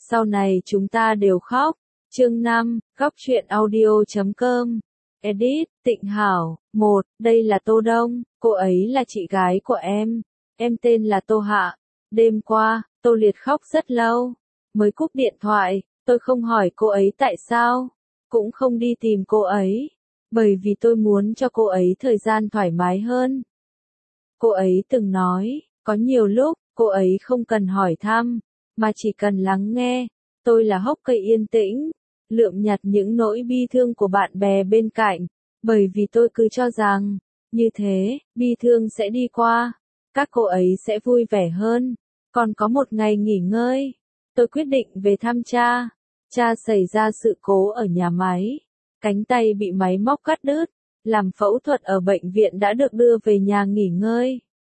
Sau này chúng ta đều khóc. Chương 5, góc truyện audio.com. Edit, Tịnh Hảo. 1. Đây là Tô Đông, cô ấy là chị gái của em. Em tên là Tô Hạ. Đêm qua, Tô Liệt khóc rất lâu. Mới cúp điện thoại, tôi không hỏi cô ấy tại sao, cũng không đi tìm cô ấy, bởi vì tôi muốn cho cô ấy thời gian thoải mái hơn. Cô ấy từng nói, có nhiều lúc, cô ấy không cần hỏi thăm, mà chỉ cần lắng nghe. Tôi là hốc cây yên tĩnh, lượm nhặt những nỗi bi thương của bạn bè bên cạnh, bởi vì tôi cứ cho rằng, như thế, bi thương sẽ đi qua, các cô ấy sẽ vui vẻ hơn. Còn có một ngày nghỉ ngơi, tôi quyết định về thăm cha. Cha xảy ra sự cố ở nhà máy, cánh tay bị máy móc cắt đứt, làm phẫu thuật ở bệnh viện đã được đưa về nhà nghỉ ngơi.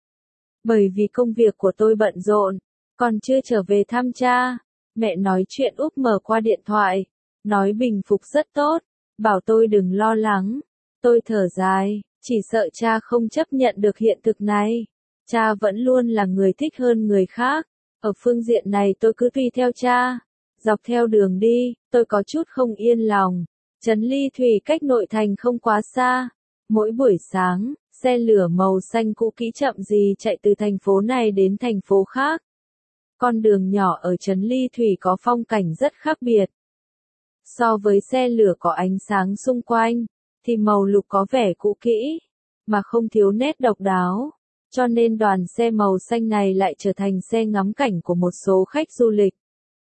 Bởi vì công việc của tôi bận rộn, còn chưa trở về thăm cha, mẹ nói chuyện úp mở qua điện thoại, nói bình phục rất tốt, bảo tôi đừng lo lắng. Tôi thở dài, chỉ sợ cha không chấp nhận được hiện thực này. Cha vẫn luôn là người thích hơn người khác, ở phương diện này tôi cứ tùy theo cha. Dọc theo đường đi, tôi có chút không yên lòng. Trấn Ly Thủy cách nội thành không quá xa. Mỗi buổi sáng, xe lửa màu xanh cũ kỹ chậm gì chạy từ thành phố này đến thành phố khác. Con đường nhỏ ở Trấn Ly Thủy có phong cảnh rất khác biệt. So với xe lửa có ánh sáng xung quanh, thì màu lục có vẻ cũ kỹ, mà không thiếu nét độc đáo. Cho nên đoàn xe màu xanh này lại trở thành xe ngắm cảnh của một số khách du lịch.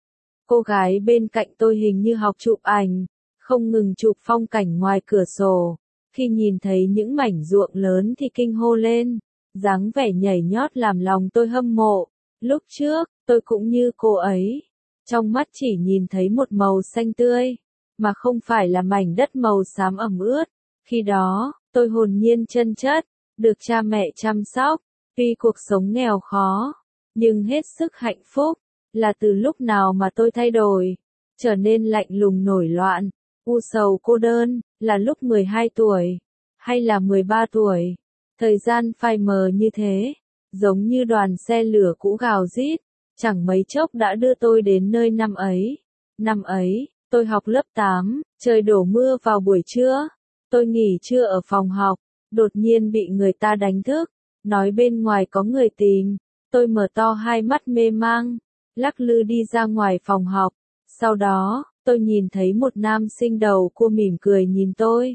Cô gái bên cạnh tôi hình như học chụp ảnh, không ngừng chụp phong cảnh ngoài cửa sổ. Khi nhìn thấy những mảnh ruộng lớn thì kinh hô lên, dáng vẻ nhảy nhót làm lòng tôi hâm mộ. Lúc trước, tôi cũng như cô ấy, trong mắt chỉ nhìn thấy một màu xanh tươi, mà không phải là mảnh đất màu xám ẩm ướt. Khi đó, tôi hồn nhiên chân chất, được cha mẹ chăm sóc, tuy cuộc sống nghèo khó, nhưng hết sức hạnh phúc. Là từ lúc nào mà tôi thay đổi, trở nên lạnh lùng nổi loạn, u sầu cô đơn, là lúc 12 tuổi, hay là 13 tuổi. Thời gian phai mờ như thế, giống như đoàn xe lửa cũ gào rít, chẳng mấy chốc đã đưa tôi đến nơi năm ấy. Năm ấy, tôi học lớp 8, trời đổ mưa vào buổi trưa, tôi nghỉ trưa ở phòng học, đột nhiên bị người ta đánh thức, nói bên ngoài có người tìm. Tôi mở to hai mắt mê mang, lắc lư đi ra ngoài phòng học. Sau đó, tôi nhìn thấy một nam sinh đầu cua mỉm cười nhìn tôi.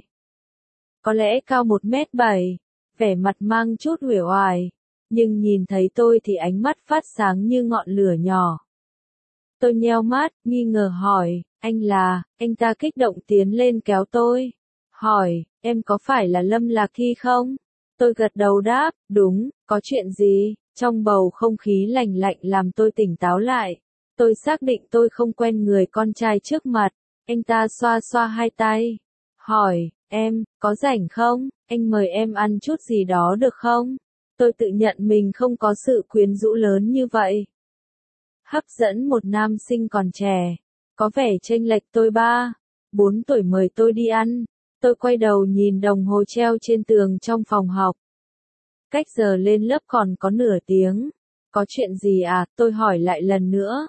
Có lẽ cao 1m7, vẻ mặt mang chút uể oải, nhưng nhìn thấy tôi thì ánh mắt phát sáng như ngọn lửa nhỏ. Tôi nheo mắt, nghi ngờ hỏi, anh ta kích động tiến lên kéo tôi. Hỏi, em có phải là Lâm Lạc Thi không? Tôi gật đầu đáp, đúng, có chuyện gì? Trong bầu không khí lạnh lạnh làm tôi tỉnh táo lại. Tôi xác định tôi không quen người con trai trước mặt. Anh ta xoa xoa hai tay. Hỏi, em, có rảnh không? Anh mời em ăn chút gì đó được không? Tôi tự nhận mình không có sự quyến rũ lớn như vậy. Hấp dẫn một nam sinh còn trẻ, có vẻ chênh lệch tôi 4 tuổi mời tôi đi ăn. Tôi quay đầu nhìn đồng hồ treo trên tường trong phòng học. Cách giờ lên lớp còn có nửa tiếng. Có chuyện gì à? Tôi hỏi lại lần nữa.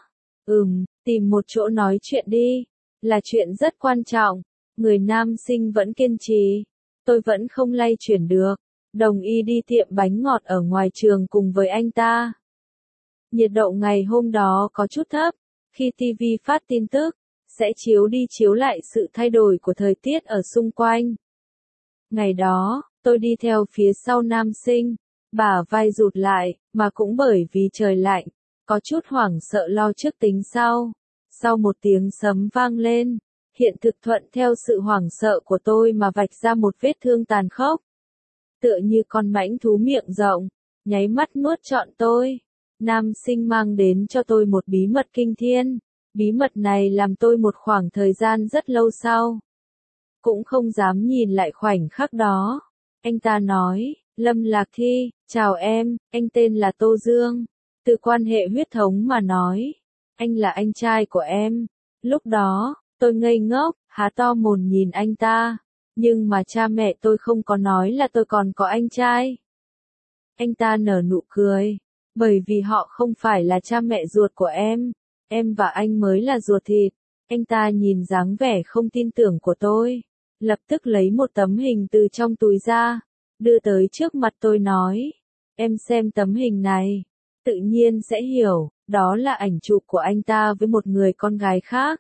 Tìm một chỗ nói chuyện đi. Là chuyện rất quan trọng. Người nam sinh vẫn kiên trì. Tôi vẫn không lay chuyển được. Đồng ý đi tiệm bánh ngọt ở ngoài trường cùng với anh ta. Nhiệt độ ngày hôm đó có chút thấp. Khi TV phát tin tức, sẽ chiếu đi chiếu lại sự thay đổi của thời tiết ở xung quanh. Ngày đó, tôi đi theo phía sau nam sinh, bả vai rụt lại, mà cũng bởi vì trời lạnh, có chút hoảng sợ lo trước tính sau. Sau một tiếng sấm vang lên, hiện thực thuận theo sự hoảng sợ của tôi mà vạch ra một vết thương tàn khốc. Tựa như con mãnh thú miệng rộng, nháy mắt nuốt trọn tôi. Nam sinh mang đến cho tôi một bí mật kinh thiên. Bí mật này làm tôi một khoảng thời gian rất lâu sau cũng không dám nhìn lại khoảnh khắc đó. Anh ta nói, Lâm Lạc Thi, chào em, anh tên là Tô Dương. Từ quan hệ huyết thống mà nói, anh là anh trai của em. Lúc đó, tôi ngây ngốc, há to mồm nhìn anh ta. Nhưng mà cha mẹ tôi không có nói là tôi còn có anh trai. Anh ta nở nụ cười, bởi vì họ không phải là cha mẹ ruột của em. em và anh mới là ruột thịt. Anh ta nhìn dáng vẻ không tin tưởng của tôi, lập tức lấy một tấm hình từ trong túi ra, đưa tới trước mặt tôi nói, em xem tấm hình này, tự nhiên sẽ hiểu, đó là ảnh chụp của anh ta với một người con gái khác.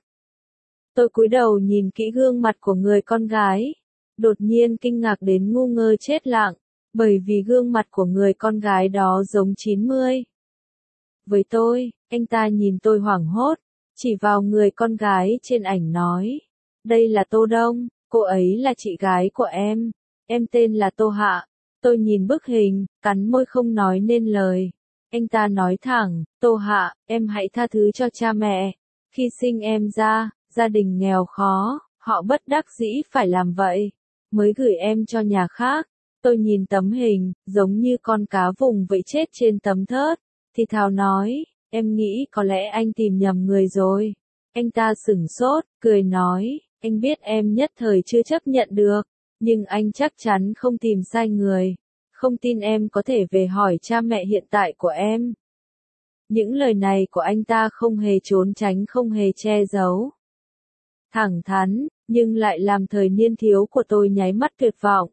Tôi cúi đầu nhìn kỹ gương mặt của người con gái, đột nhiên kinh ngạc đến ngu ngơ chết lặng, bởi vì gương mặt của người con gái đó giống 90. Với tôi, anh ta nhìn tôi hoảng hốt, chỉ vào người con gái trên ảnh nói, đây là Tô Đông, cô ấy là chị gái của em tên là Tô Hạ. Tôi nhìn bức hình, cắn môi không nói nên lời. Anh ta nói thẳng, Tô Hạ, em hãy tha thứ cho cha mẹ. Khi sinh em ra, gia đình nghèo khó, họ bất đắc dĩ phải làm vậy, mới gửi em cho nhà khác. Tôi nhìn tấm hình, giống như con cá vùng vẫy chết trên tấm thớt, thì thào nói, em nghĩ có lẽ anh tìm nhầm người rồi. Anh ta sửng sốt, cười nói, anh biết em nhất thời chưa chấp nhận được, nhưng anh chắc chắn không tìm sai người. Không tin em có thể về hỏi cha mẹ hiện tại của em. Những lời này của anh ta không hề trốn tránh, không hề che giấu. Thẳng thắn, nhưng lại làm thời niên thiếu của tôi nháy mắt tuyệt vọng.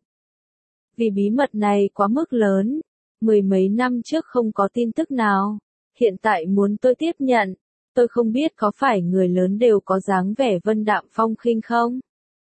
Vì bí mật này quá mức lớn, mười mấy năm trước không có tin tức nào, hiện tại muốn tôi tiếp nhận, tôi không biết có phải người lớn đều có dáng vẻ vân đạm phong khinh không?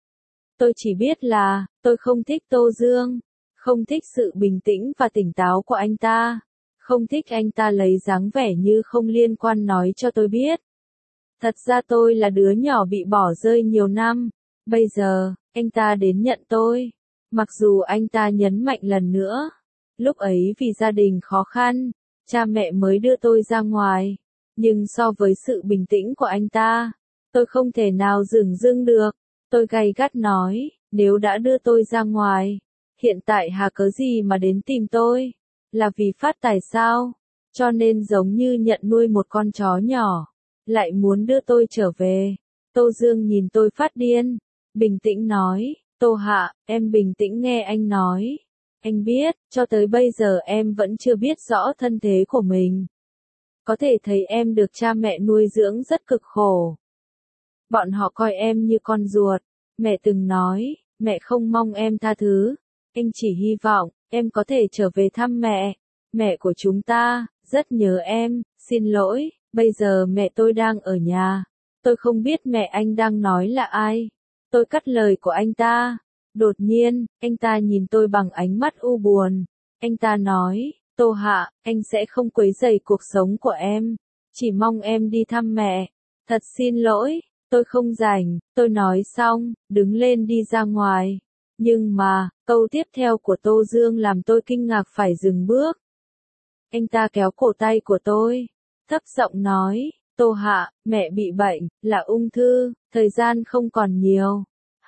Tôi chỉ biết là, tôi không thích Tô Dương, không thích sự bình tĩnh và tỉnh táo của anh ta, không thích anh ta lấy dáng vẻ như không liên quan nói cho tôi biết. Thật ra tôi là đứa nhỏ bị bỏ rơi nhiều năm, bây giờ, anh ta đến nhận tôi. Mặc dù anh ta nhấn mạnh lần nữa, lúc ấy vì gia đình khó khăn, cha mẹ mới đưa tôi ra ngoài, nhưng so với sự bình tĩnh của anh ta, tôi không thể nào dửng dưng được. Tôi gay gắt nói, nếu đã đưa tôi ra ngoài, hiện tại hà cớ gì mà đến tìm tôi, là vì phát tài sao, cho nên giống như nhận nuôi một con chó nhỏ, lại muốn đưa tôi trở về. Tô Dương nhìn tôi phát điên, bình tĩnh nói, Tô Hạ, em bình tĩnh nghe anh nói. Anh biết, cho tới bây giờ em vẫn chưa biết rõ thân thế của mình. Có thể thấy em được cha mẹ nuôi dưỡng rất cực khổ. Bọn họ coi em như con ruột. Mẹ từng nói, mẹ không mong em tha thứ. Anh chỉ hy vọng, em có thể trở về thăm mẹ. Mẹ của chúng ta, rất nhớ em, xin lỗi, bây giờ mẹ tôi đang ở nhà. Tôi không biết mẹ anh đang nói là ai. Tôi cắt lời của anh ta. Đột nhiên, anh ta nhìn tôi bằng ánh mắt u buồn. Anh ta nói, Tô Hạ, anh sẽ không quấy rầy cuộc sống của em. Chỉ mong em đi thăm mẹ. Thật xin lỗi, tôi không rảnh. Tôi nói xong, đứng lên đi ra ngoài. Nhưng mà, câu tiếp theo của Tô Dương làm tôi kinh ngạc phải dừng bước. Anh ta kéo cổ tay của tôi, thấp giọng nói, Tô Hạ, mẹ bị bệnh, là ung thư, thời gian không còn nhiều.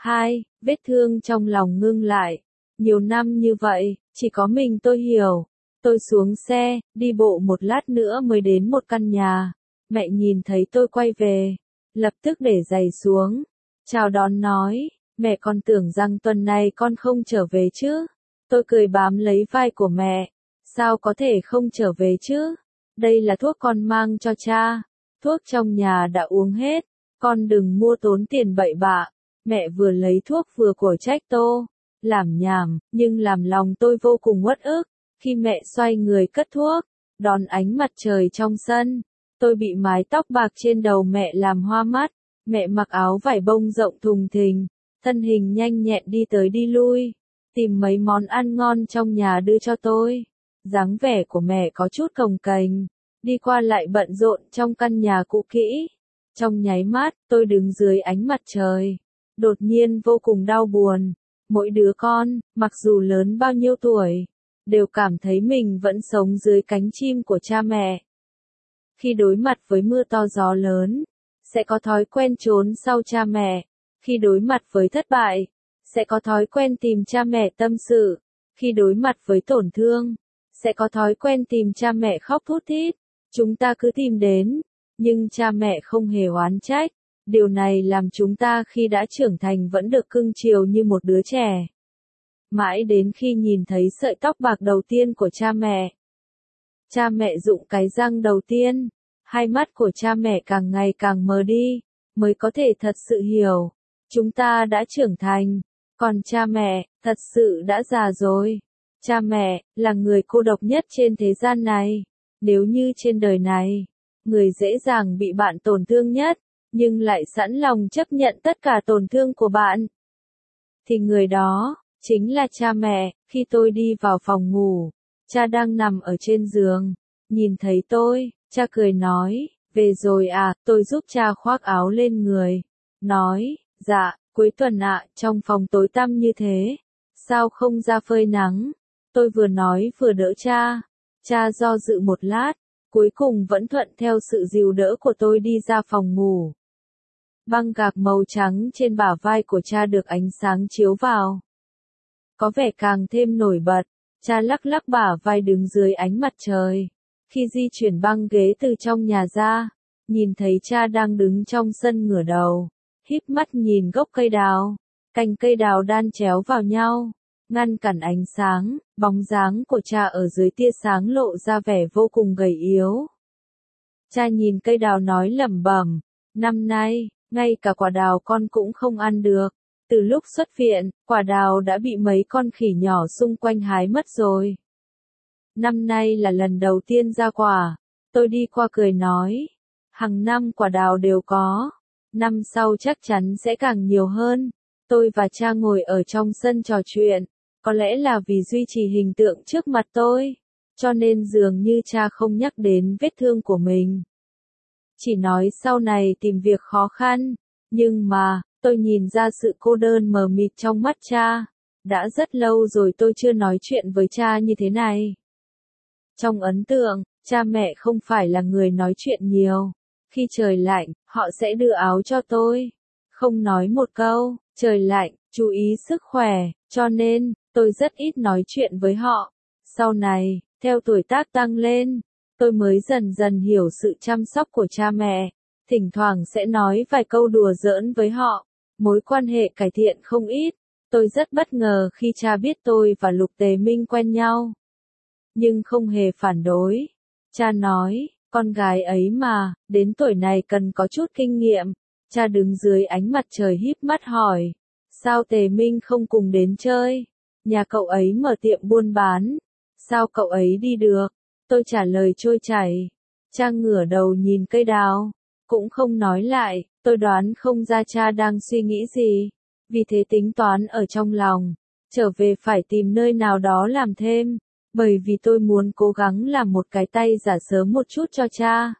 Vết thương trong lòng ngưng lại. Nhiều năm như vậy, chỉ có mình tôi hiểu. Tôi xuống xe, đi bộ một lát nữa mới đến một căn nhà. Mẹ nhìn thấy tôi quay về, lập tức để giày xuống, chào đón nói, mẹ còn tưởng rằng tuần này con không trở về chứ. Tôi cười bám lấy vai của mẹ, sao có thể không trở về chứ? Đây là thuốc con mang cho cha, thuốc trong nhà đã uống hết, con đừng mua tốn tiền bậy bạ. Mẹ vừa lấy thuốc vừa cổ trách Tô, làm nhảm, nhưng làm lòng tôi vô cùng uất ức. Khi mẹ xoay người cất thuốc, đón ánh mặt trời trong sân, tôi bị mái tóc bạc trên đầu mẹ làm hoa mắt. Mẹ mặc áo vải bông rộng thùng thình, thân hình nhanh nhẹn đi tới đi lui, tìm mấy món ăn ngon trong nhà đưa cho tôi. Dáng vẻ của mẹ có chút cồng kềnh, đi qua lại bận rộn trong căn nhà cũ kỹ. Trong nháy mắt, tôi đứng dưới ánh mặt trời, đột nhiên vô cùng đau buồn. Mỗi đứa con, mặc dù lớn bao nhiêu tuổi, đều cảm thấy mình vẫn sống dưới cánh chim của cha mẹ. Khi đối mặt với mưa to gió lớn, sẽ có thói quen trốn sau cha mẹ. Khi đối mặt với thất bại, sẽ có thói quen tìm cha mẹ tâm sự. Khi đối mặt với tổn thương, sẽ có thói quen tìm cha mẹ khóc thút thít. Chúng ta cứ tìm đến, nhưng cha mẹ không hề oán trách. Điều này làm chúng ta khi đã trưởng thành vẫn được cưng chiều như một đứa trẻ. Mãi đến khi nhìn thấy sợi tóc bạc đầu tiên của cha mẹ. Cha mẹ rụng cái răng đầu tiên. Hai mắt của cha mẹ càng ngày càng mờ đi, mới có thể thật sự hiểu. Chúng ta đã trưởng thành, còn cha mẹ, thật sự đã già rồi. Cha mẹ, là người cô độc nhất trên thế gian này. Nếu như trên đời này, người dễ dàng bị bạn tổn thương nhất, nhưng lại sẵn lòng chấp nhận tất cả tổn thương của bạn, thì người đó, chính là cha mẹ. Khi tôi đi vào phòng ngủ, cha đang nằm ở trên giường, nhìn thấy tôi, cha cười nói, về rồi à, tôi giúp cha khoác áo lên người, nói, dạ, cuối tuần ạ, trong phòng tối tăm như thế, sao không ra phơi nắng, tôi vừa nói vừa đỡ cha, cha do dự một lát, cuối cùng vẫn thuận theo sự dìu đỡ của tôi đi ra phòng ngủ. Băng gạc màu trắng trên bả vai của cha được ánh sáng chiếu vào, có vẻ càng thêm nổi bật. Cha lắc lắc bả vai đứng dưới ánh mặt trời. Khi di chuyển băng ghế từ trong nhà ra, nhìn thấy cha đang đứng trong sân ngửa đầu, híp mắt nhìn gốc cây đào. Cành cây đào đan chéo vào nhau, ngăn cản ánh sáng, bóng dáng của cha ở dưới tia sáng lộ ra vẻ vô cùng gầy yếu. Cha nhìn cây đào nói lẩm bẩm, năm nay, ngay cả quả đào con cũng không ăn được. Từ lúc xuất viện, quả đào đã bị mấy con khỉ nhỏ xung quanh hái mất rồi. Năm nay là lần đầu tiên ra quả. Tôi đi qua cười nói, hàng năm quả đào đều có. Năm sau chắc chắn sẽ càng nhiều hơn. Tôi và cha ngồi ở trong sân trò chuyện. Có lẽ là vì duy trì hình tượng trước mặt tôi, cho nên dường như cha không nhắc đến vết thương của mình. Chỉ nói sau này tìm việc khó khăn. Nhưng mà, tôi nhìn ra sự cô đơn mờ mịt trong mắt cha. Đã rất lâu rồi tôi chưa nói chuyện với cha như thế này. Trong ấn tượng, cha mẹ không phải là người nói chuyện nhiều. Khi trời lạnh, họ sẽ đưa áo cho tôi. Không nói một câu, trời lạnh, chú ý sức khỏe, cho nên, tôi rất ít nói chuyện với họ. Sau này, theo tuổi tác tăng lên, tôi mới dần dần hiểu sự chăm sóc của cha mẹ. Thỉnh thoảng sẽ nói vài câu đùa giỡn với họ. Mối quan hệ cải thiện không ít. Tôi rất bất ngờ khi cha biết tôi và Lục Tề Minh quen nhau. Nhưng không hề phản đối. Cha nói, con gái ấy mà, đến tuổi này cần có chút kinh nghiệm. Cha đứng dưới ánh mặt trời híp mắt hỏi, sao Tề Minh không cùng đến chơi? Nhà cậu ấy mở tiệm buôn bán. Sao cậu ấy đi được? Tôi trả lời trôi chảy. Cha ngửa đầu nhìn cây đào, cũng không nói lại. Tôi đoán không ra cha đang suy nghĩ gì. Vì thế tính toán ở trong lòng, trở về phải tìm nơi nào đó làm thêm. Bởi vì tôi muốn cố gắng làm một cái tay giả sớm một chút cho cha.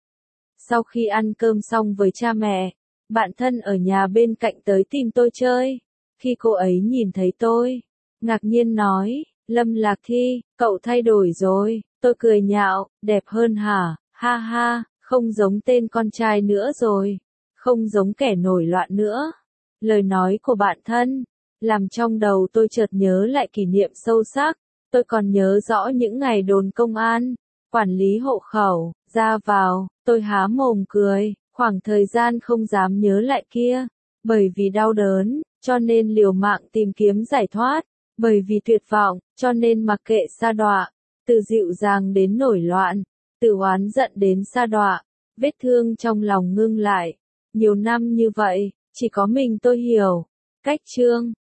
Sau khi ăn cơm xong với cha mẹ, bạn thân ở nhà bên cạnh tới tìm tôi chơi. Khi cô ấy nhìn thấy tôi, ngạc nhiên nói, Lâm Lạc Thi, cậu thay đổi rồi. Tôi cười nhạo, đẹp hơn hả? Ha ha, không giống tên con trai nữa rồi. Không giống kẻ nổi loạn nữa. Lời nói của bạn thân, làm trong đầu tôi chợt nhớ lại kỷ niệm sâu sắc. Tôi còn nhớ rõ những ngày đồn công an, quản lý hộ khẩu, ra vào, tôi há mồm cười, khoảng thời gian không dám nhớ lại kia. Bởi vì đau đớn, cho nên liều mạng tìm kiếm giải thoát. Bởi vì tuyệt vọng, cho nên mặc kệ sa đọa. Từ dịu dàng đến nổi loạn, từ oán giận đến sa đọa. Vết thương trong lòng ngưng lại. Nhiều năm như vậy, chỉ có mình tôi hiểu. Cách chương